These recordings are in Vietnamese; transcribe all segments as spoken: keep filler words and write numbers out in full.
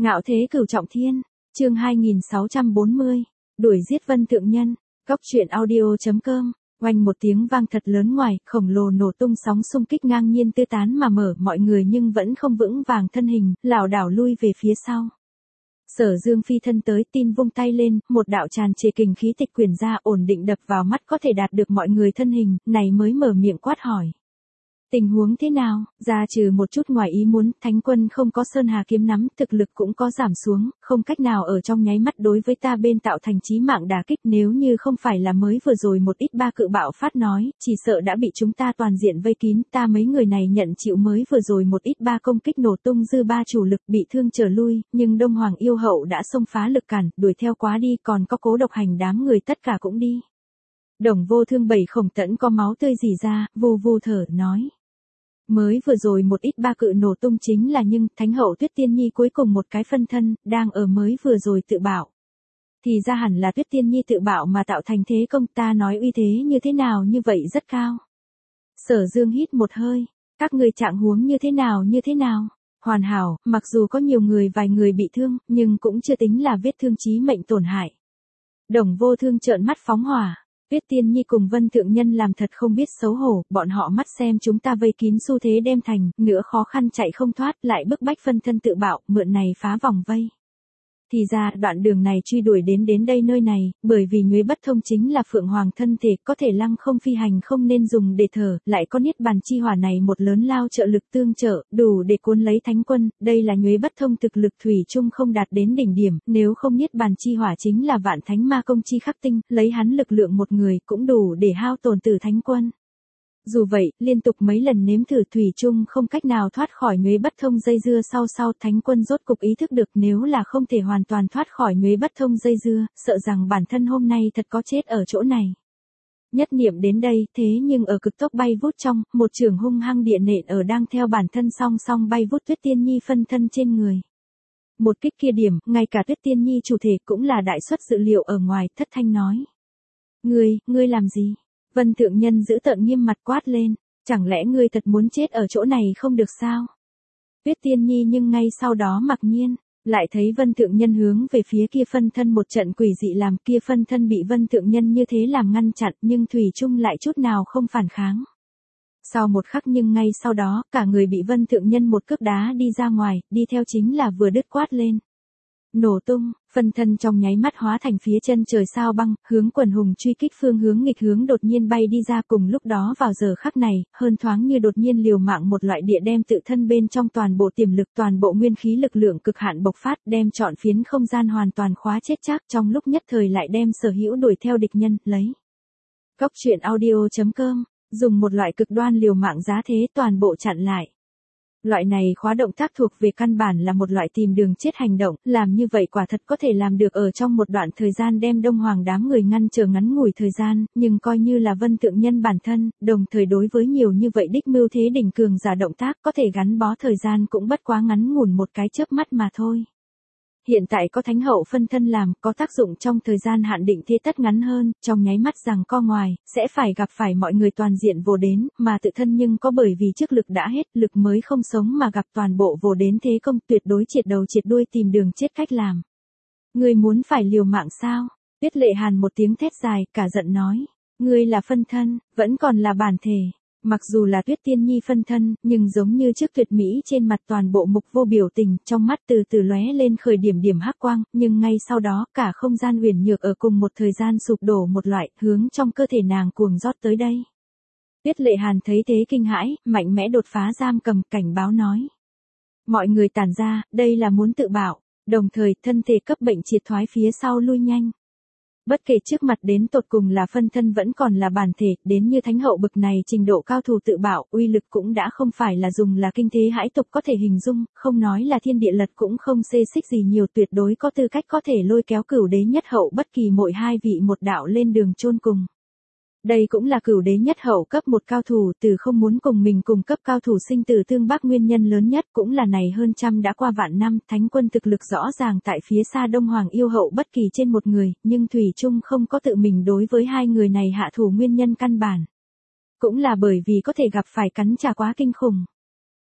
Ngạo thế cửu trọng thiên, chương hai nghìn sáu trăm bốn mươi, đuổi giết Vân Thượng Nhân, Cóc truyện audio.com. Oanh một tiếng vang thật lớn ngoài, khổng lồ nổ tung sóng xung kích ngang nhiên tứ tán mà mở mọi người nhưng vẫn không vững vàng thân hình, lảo đảo lui về phía sau. Sở Dương phi thân tới, tin vung tay lên, một đạo tràn trề kình khí tịch quyển ra, ổn định đập vào mắt có thể đạt được mọi người thân hình, này mới mở miệng quát hỏi. Tình huống thế nào? Ra trừ một chút ngoài ý muốn, Thánh Quân không có Sơn Hà kiếm nắm, thực lực cũng có giảm xuống, không cách nào ở trong nháy mắt đối với ta bên tạo thành chí mạng đả kích, nếu như không phải là mới vừa rồi một ít ba cự bạo phát nói, chỉ sợ đã bị chúng ta toàn diện vây kín, ta mấy người này nhận chịu mới vừa rồi một ít ba công kích nổ tung dư ba chủ lực bị thương trở lui, nhưng Đông Hoàng yêu hậu đã xông phá lực cản, đuổi theo quá đi, còn có Cố Độc Hành đám người tất cả cũng đi. Đồng Vô Thương bảy khổng tẫn có máu tươi rỉ ra, vù vù thở nói. Mới vừa rồi một ít ba cự nổ tung chính là nhưng Thánh hậu Tuyết Tiên Nhi cuối cùng một cái phân thân, đang ở mới vừa rồi tự bạo. Thì ra hẳn là Tuyết Tiên Nhi tự bạo mà tạo thành thế công, ta nói uy thế như thế nào như vậy rất cao. Sở Dương hít một hơi, các người trạng huống như thế nào như thế nào, hoàn hảo, mặc dù có nhiều người vài người bị thương, nhưng cũng chưa tính là vết thương chí mệnh tổn hại. Đồng Vô Thương trợn mắt phóng hỏa. Tuyết Tiên Nhi cùng Vân Thượng Nhân làm thật không biết xấu hổ, bọn họ mắt xem chúng ta vây kín xu thế đem thành, nữa khó khăn chạy không thoát, lại bức bách phân thân tự bạo, mượn này phá vòng vây. Thì ra, đoạn đường này truy đuổi đến đến đây nơi này, bởi vì nhuế bất thông chính là Phượng Hoàng thân thể, có thể lăng không phi hành không nên dùng để thở, lại có niết bàn chi hỏa này một lớn lao trợ lực tương trợ, đủ để cuốn lấy Thánh Quân, đây là nhuế bất thông thực lực thủy chung không đạt đến đỉnh điểm, nếu không niết bàn chi hỏa chính là vạn thánh ma công chi khắc tinh, lấy hắn lực lượng một người cũng đủ để hao tổn tử Thánh Quân. Dù vậy, liên tục mấy lần nếm thử thủy chung không cách nào thoát khỏi nhuế bất thông dây dưa sau sau Thánh Quân rốt cục ý thức được nếu là không thể hoàn toàn thoát khỏi nhuế bất thông dây dưa, sợ rằng bản thân hôm nay thật có chết ở chỗ này. Nhất niệm đến đây, thế nhưng ở cực tốc bay vút trong, một trường hung hăng địa nện ở đang theo bản thân song song bay vút Tuyết Tiên Nhi phân thân trên người. Một kích kia điểm, ngay cả Tuyết Tiên Nhi chủ thể cũng là đại suất dự liệu ở ngoài, thất thanh nói. Ngươi, ngươi làm gì? Vân Thượng Nhân giữ tợn nghiêm mặt quát lên, chẳng lẽ ngươi thật muốn chết ở chỗ này không được sao? Tuyết Tiên Nhi nhưng ngay sau đó mặc nhiên, lại thấy Vân Thượng Nhân hướng về phía kia phân thân một trận quỷ dị làm, kia phân thân bị Vân Thượng Nhân như thế làm ngăn chặn nhưng thủy chung lại chút nào không phản kháng. Sau một khắc nhưng ngay sau đó, cả người bị Vân Thượng Nhân một cước đá đi ra ngoài, đi theo chính là vừa đứt quát lên. Nổ tung, phân thân trong nháy mắt hóa thành phía chân trời sao băng, hướng quần hùng truy kích phương hướng nghịch hướng đột nhiên bay đi ra, cùng lúc đó vào giờ khắc này, hơn thoáng như đột nhiên liều mạng một loại địa đem tự thân bên trong toàn bộ tiềm lực, toàn bộ nguyên khí lực lượng cực hạn bộc phát, đem trọn phiến không gian hoàn toàn khóa chết chắc, trong lúc nhất thời lại đem sở hữu đuổi theo địch nhân, lấy. Cóc truyện audio.com, dùng một loại cực đoan liều mạng giá thế toàn bộ chặn lại. Loại này khóa động tác thuộc về căn bản là một loại tìm đường chết hành động, làm như vậy quả thật có thể làm được ở trong một đoạn thời gian đem Đông Hoàng đám người ngăn trở ngắn ngủi thời gian, nhưng coi như là Vân Thượng Nhân bản thân, đồng thời đối với nhiều như vậy đích mưu thế đỉnh cường giả động tác có thể gắn bó thời gian cũng bất quá ngắn ngủn một cái chớp mắt mà thôi. Hiện tại có Thánh hậu phân thân làm, có tác dụng trong thời gian hạn định thế tất ngắn hơn, trong nháy mắt rằng co ngoài, sẽ phải gặp phải mọi người toàn diện vồ đến, mà tự thân nhưng có bởi vì chức lực đã hết, lực mới không sống mà gặp toàn bộ vồ đến thế công tuyệt đối triệt đầu triệt đuôi tìm đường chết cách làm. Ngươi muốn phải liều mạng sao? Tuyết Lệ Hàn một tiếng thét dài, cả giận nói. Ngươi là phân thân, vẫn còn là bản thể. Mặc dù là Tuyết Tiên Nhi phân thân, nhưng giống như trước tuyệt mỹ trên mặt toàn bộ mục vô biểu tình, trong mắt từ từ lóe lên khởi điểm điểm hắc quang, nhưng ngay sau đó, cả không gian uyển nhược ở cùng một thời gian sụp đổ một loại, hướng trong cơ thể nàng cuồng rót tới đây. Tuyết Lệ Hàn thấy thế kinh hãi, mạnh mẽ đột phá giam cầm, cảnh báo nói. Mọi người tản ra, đây là muốn tự bạo, đồng thời thân thể cấp bệnh triệt thoái phía sau lui nhanh. Bất kể trước mặt đến tột cùng là phân thân vẫn còn là bản thể, đến như Thánh hậu bực này trình độ cao thủ tự bạo, uy lực cũng đã không phải là dùng là kinh thế hãi tục có thể hình dung, không nói là thiên địa lật cũng không xê xích gì nhiều, tuyệt đối có tư cách có thể lôi kéo cửu đế nhất hậu bất kỳ mỗi hai vị một đạo lên đường chôn cùng. Đây cũng là cửu đế nhất hậu cấp một cao thủ, từ không muốn cùng mình cùng cấp cao thủ sinh tử tương bác nguyên nhân lớn nhất, cũng là này hơn trăm đã qua vạn năm, Thánh Quân thực lực rõ ràng tại phía xa Đông Hoàng yêu hậu bất kỳ trên một người, nhưng thủy chung không có tự mình đối với hai người này hạ thủ nguyên nhân căn bản. Cũng là bởi vì có thể gặp phải cắn trả quá kinh khủng.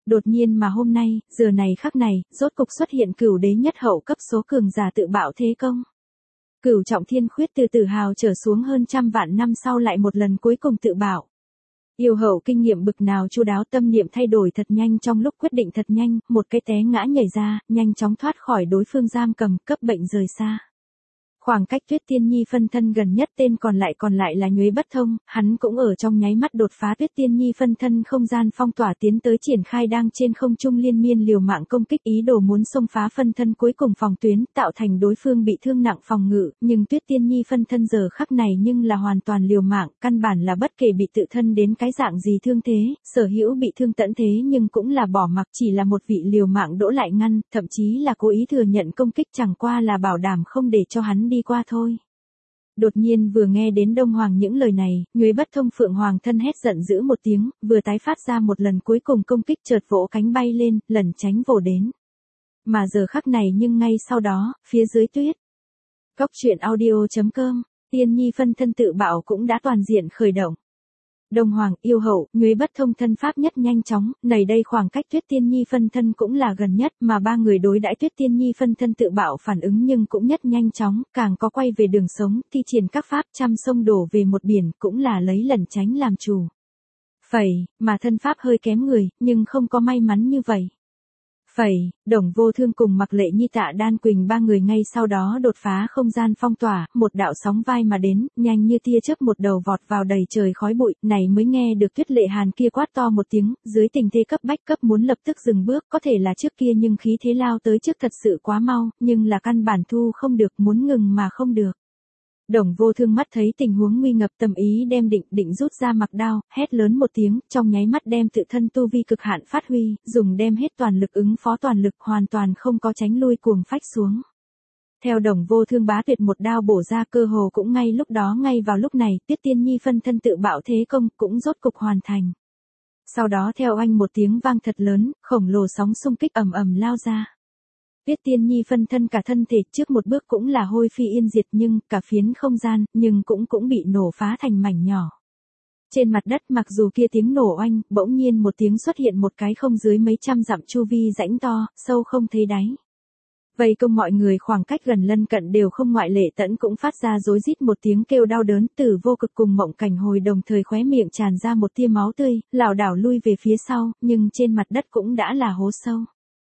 Đột nhiên mà hôm nay, giờ này khắc này, rốt cục xuất hiện cửu đế nhất hậu cấp số cường giả tự bạo thế công. Cửu trọng thiên khuyết từ tử hào trở xuống hơn trăm vạn năm sau lại một lần cuối cùng tự bạo. Yêu hậu kinh nghiệm bực nào chu đáo, tâm niệm thay đổi thật nhanh, trong lúc quyết định thật nhanh, một cái té ngã nhảy ra, nhanh chóng thoát khỏi đối phương giam cầm, cấp bệnh rời xa. Khoảng cách Tuyết Tiên Nhi phân thân gần nhất tên còn lại còn lại là Nhuế Bất Thông, hắn cũng ở trong nháy mắt đột phá Tuyết Tiên Nhi phân thân không gian phong tỏa tiến tới triển khai đang trên không trung liên miên liều mạng công kích, ý đồ muốn xông phá phân thân cuối cùng phòng tuyến, tạo thành đối phương bị thương nặng phòng ngự, nhưng Tuyết Tiên Nhi phân thân giờ khắc này nhưng là hoàn toàn liều mạng, căn bản là bất kể bị tự thân đến cái dạng gì thương thế, sở hữu bị thương tận thế nhưng cũng là bỏ mặc, chỉ là một vị liều mạng đỗ lại ngăn, thậm chí là cố ý thừa nhận công kích, chẳng qua là bảo đảm không để cho hắn đi qua thôi. Đột nhiên vừa nghe đến Đông Hoàng những lời này, Nhuế Bất Thông Phượng Hoàng thân hét giận dữ một tiếng, vừa tái phát ra một lần cuối cùng công kích, chợt vỗ cánh bay lên, lần tránh vồ đến. Mà giờ khắc này nhưng ngay sau đó, phía dưới tuyết. Cốc truyện audio chấm com, Tiên Nhi phân thân tự bạo cũng đã toàn diện khởi động. Đông Hoàng, yêu hậu, Nhuế Bất Thông thân pháp nhất nhanh chóng, này đây khoảng cách Tuyết Tiên Nhi phân thân cũng là gần nhất, mà ba người đối đãi Tuyết Tiên Nhi phân thân tự bạo phản ứng nhưng cũng nhất nhanh chóng, càng có quay về đường sống, thi triển các pháp trăm sông đổ về một biển, cũng là lấy lẩn tránh làm chủ. Phẩy, mà thân pháp hơi kém người, nhưng không có may mắn như vậy. Phẩy, Đồng Vô Thương cùng Mặc Lệ Nhi Tạ Đan Quỳnh ba người ngay sau đó đột phá không gian phong tỏa, một đạo sóng vai mà đến, nhanh như tia chớp một đầu vọt vào đầy trời khói bụi, này mới nghe được Tuyết Lệ Hàn kia quát to một tiếng, dưới tình thế cấp bách cấp muốn lập tức dừng bước, có thể là trước kia nhưng khí thế lao tới trước thật sự quá mau, nhưng là căn bản thu không được, muốn ngừng mà không được. Đồng Vô Thương mắt thấy tình huống nguy ngập, tâm ý đem định định rút ra mặc đao, hét lớn một tiếng, trong nháy mắt đem tự thân tu vi cực hạn phát huy, dùng đem hết toàn lực ứng phó toàn lực, hoàn toàn không có tránh lui cuồng phách xuống. Theo Đồng Vô Thương bá tuyệt một đao bổ ra, cơ hồ cũng ngay lúc đó ngay vào lúc này, Tuyết Tiên Nhi phân thân tự bạo thế công cũng rốt cục hoàn thành. Sau đó theo oanh một tiếng vang thật lớn, khổng lồ sóng xung kích ầm ầm lao ra. Tuyết Tiên Nhi phân thân cả thân thể trước một bước cũng là hôi phi yên diệt, nhưng cả phiến không gian, nhưng cũng cũng bị nổ phá thành mảnh nhỏ. Trên mặt đất mặc dù kia tiếng nổ oanh, bỗng nhiên một tiếng xuất hiện một cái không dưới mấy trăm dặm chu vi rãnh to, sâu không thấy đáy. Vây công mọi người khoảng cách gần lân cận đều không ngoại lệ, tẫn cũng phát ra rối rít một tiếng kêu đau đớn, Tử Vô Cực cùng Mộng Cảnh Hồi đồng thời khóe miệng tràn ra một tia máu tươi, lảo đảo lui về phía sau, nhưng trên mặt đất cũng đã là hố sâu.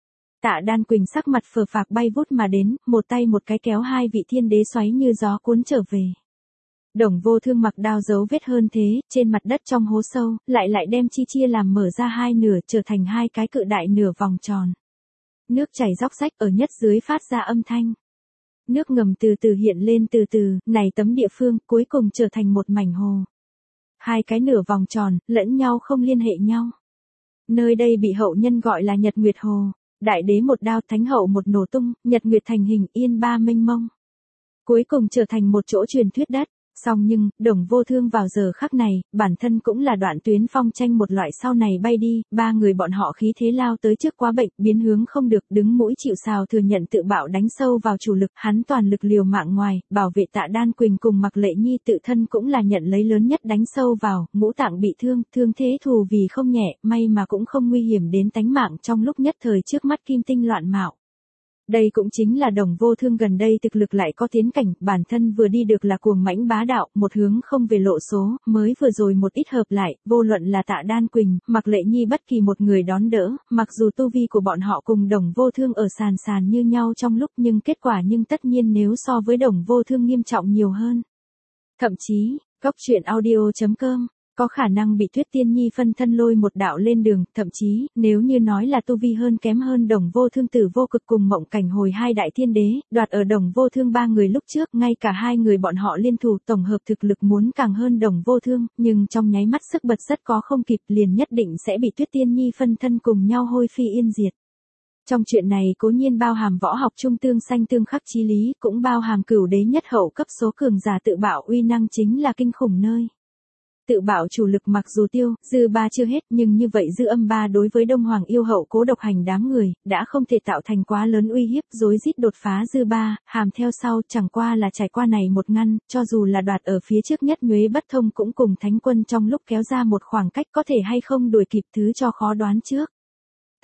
Tạ Đan Quỳnh sắc mặt phờ phạc bay vút mà đến, một tay một cái kéo hai vị thiên đế xoáy như gió cuốn trở về. Đồng Vô Thương mặc đao dấu vết hơn thế, trên mặt đất trong hố sâu, lại lại đem chi chia làm mở ra hai nửa, trở thành hai cái cự đại nửa vòng tròn. Nước chảy róc rách ở nhất dưới phát ra âm thanh. Nước ngầm từ từ hiện lên từ từ, này tấm địa phương cuối cùng trở thành một mảnh hồ. Hai cái nửa vòng tròn, lẫn nhau không liên hệ nhau. Nơi đây bị hậu nhân gọi là Nhật Nguyệt Hồ. Đại đế một đao, thánh hậu một nổ tung, Nhật Nguyệt thành hình, yên ba mênh mông. Cuối cùng trở thành một chỗ truyền thuyết đất. Song nhưng, Đồng Vô Thương vào giờ khắc này, bản thân cũng là đoạn tuyến phong tranh một loại, sau này bay đi, ba người bọn họ khí thế lao tới trước quá bệnh, biến hướng không được, đứng mũi chịu sào thừa nhận tự bạo đánh sâu vào chủ lực, hắn toàn lực liều mạng ngoài, bảo vệ Tạ Đan Quỳnh cùng Mặc Lệ Nhi tự thân cũng là nhận lấy lớn nhất đánh sâu vào, ngũ tạng bị thương, thương thế thù vì không nhẹ, may mà cũng không nguy hiểm đến tánh mạng trong lúc nhất thời trước mắt kim tinh loạn mạo. Đây cũng chính là Đồng Vô Thương gần đây thực lực lại có tiến cảnh, bản thân vừa đi được là cuồng mãnh bá đạo, một hướng không về lộ số, mới vừa rồi một ít hợp lại, vô luận là Tạ Đan Quỳnh, Mặc Lệ Nhi bất kỳ một người đón đỡ, mặc dù tu vi của bọn họ cùng Đồng Vô Thương ở sàn sàn như nhau trong lúc, nhưng kết quả nhưng tất nhiên nếu so với Đồng Vô Thương nghiêm trọng nhiều hơn. Thậm chí, cốc truyện audio chấm com có khả năng bị Tuyết Tiên Nhi phân thân lôi một đạo lên đường, thậm chí, nếu như nói là tu vi hơn kém hơn Đồng Vô Thương Tử Vô Cực cùng Mộng Cảnh Hồi hai đại thiên đế, đoạt ở Đồng Vô Thương ba người lúc trước, ngay cả hai người bọn họ liên thủ tổng hợp thực lực muốn càng hơn Đồng Vô Thương, nhưng trong nháy mắt sức bật rất có không kịp, liền nhất định sẽ bị Tuyết Tiên Nhi phân thân cùng nhau hôi phi yên diệt. Trong chuyện này cố nhiên bao hàm võ học trung tương xanh tương khắc chí lý, cũng bao hàm cửu đế nhất hậu cấp số cường giả tự bạo uy năng chính là kinh khủng nơi. Tự bạo chủ lực mặc dù tiêu, dư ba chưa hết, nhưng như vậy dư âm ba đối với Đông Hoàng yêu hậu cố độc hành đám người, đã không thể tạo thành quá lớn uy hiếp, rối rít đột phá dư ba, hàm theo sau, chẳng qua là trải qua này một ngăn, cho dù là đoạt ở phía trước nhất Nhuế Bất Thông cũng cùng Thánh Quân trong lúc kéo ra một khoảng cách, có thể hay không đuổi kịp thứ cho khó đoán trước.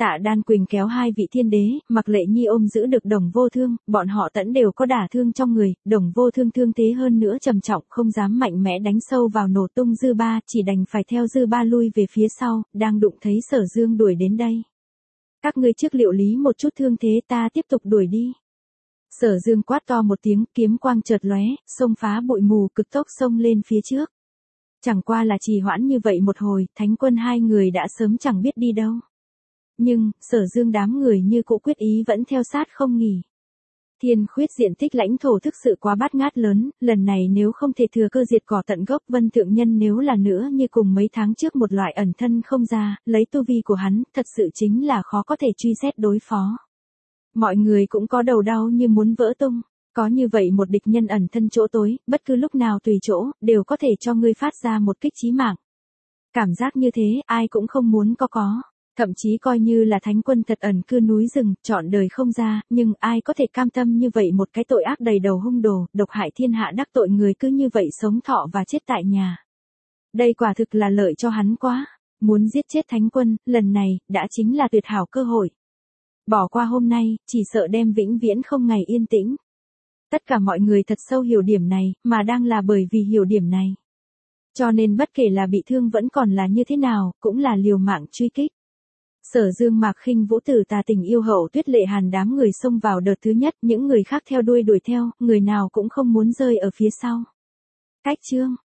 Tạ Đan Quỳnh kéo hai vị thiên đế, Mạc Lệ Nhi ôm giữ được Đồng Vô Thương, bọn họ tẫn đều có đả thương trong người, Đồng Vô Thương thương thế hơn nữa trầm trọng, không dám mạnh mẽ đánh sâu vào nổ tung dư ba, chỉ đành phải theo dư ba lui về phía sau, đang đụng thấy Sở Dương đuổi đến đây. Các ngươi trước liệu lý một chút thương thế, ta tiếp tục đuổi đi. Sở Dương quát to một tiếng, kiếm quang chợt lóe, xông phá bụi mù, cực tốc xông lên phía trước. Chẳng qua là trì hoãn như vậy một hồi, Thánh Quân hai người đã sớm chẳng biết đi đâu. Nhưng, Sở Dương đám người như cũ quyết ý vẫn theo sát không nghỉ. Thiên Khuyết diện tích lãnh thổ thực sự quá bát ngát lớn, lần này nếu không thể thừa cơ diệt cỏ tận gốc, Vân Thượng Nhân nếu là nữa như cùng mấy tháng trước một loại ẩn thân không ra, lấy tu vi của hắn, thật sự chính là khó có thể truy xét đối phó. Mọi người cũng có đầu đau như muốn vỡ tung, có như vậy một địch nhân ẩn thân chỗ tối, bất cứ lúc nào tùy chỗ, đều có thể cho ngươi phát ra một kích chí mạng. Cảm giác như thế, ai cũng không muốn có có. Thậm chí coi như là Thánh Quân thật ẩn cư núi rừng, trọn đời không ra, nhưng ai có thể cam tâm như vậy một cái tội ác đầy đầu hung đồ, độc hại thiên hạ đắc tội người cứ như vậy sống thọ và chết tại nhà. Đây quả thực là lợi cho hắn quá, muốn giết chết Thánh Quân, lần này, đã chính là tuyệt hảo cơ hội. Bỏ qua hôm nay, chỉ sợ đem vĩnh viễn không ngày yên tĩnh. Tất cả mọi người thật sâu hiểu điểm này, mà đang là bởi vì hiểu điểm này. Cho nên bất kể là bị thương vẫn còn là như thế nào, cũng là liều mạng truy kích. Sở Dương Mạc Khinh Vũ Tử Tà Tình Yêu Hậu Tuyết Lệ Hàn đám người xông vào đợt thứ nhất, những người khác theo đuôi đuổi theo, người nào cũng không muốn rơi ở phía sau. Cách chương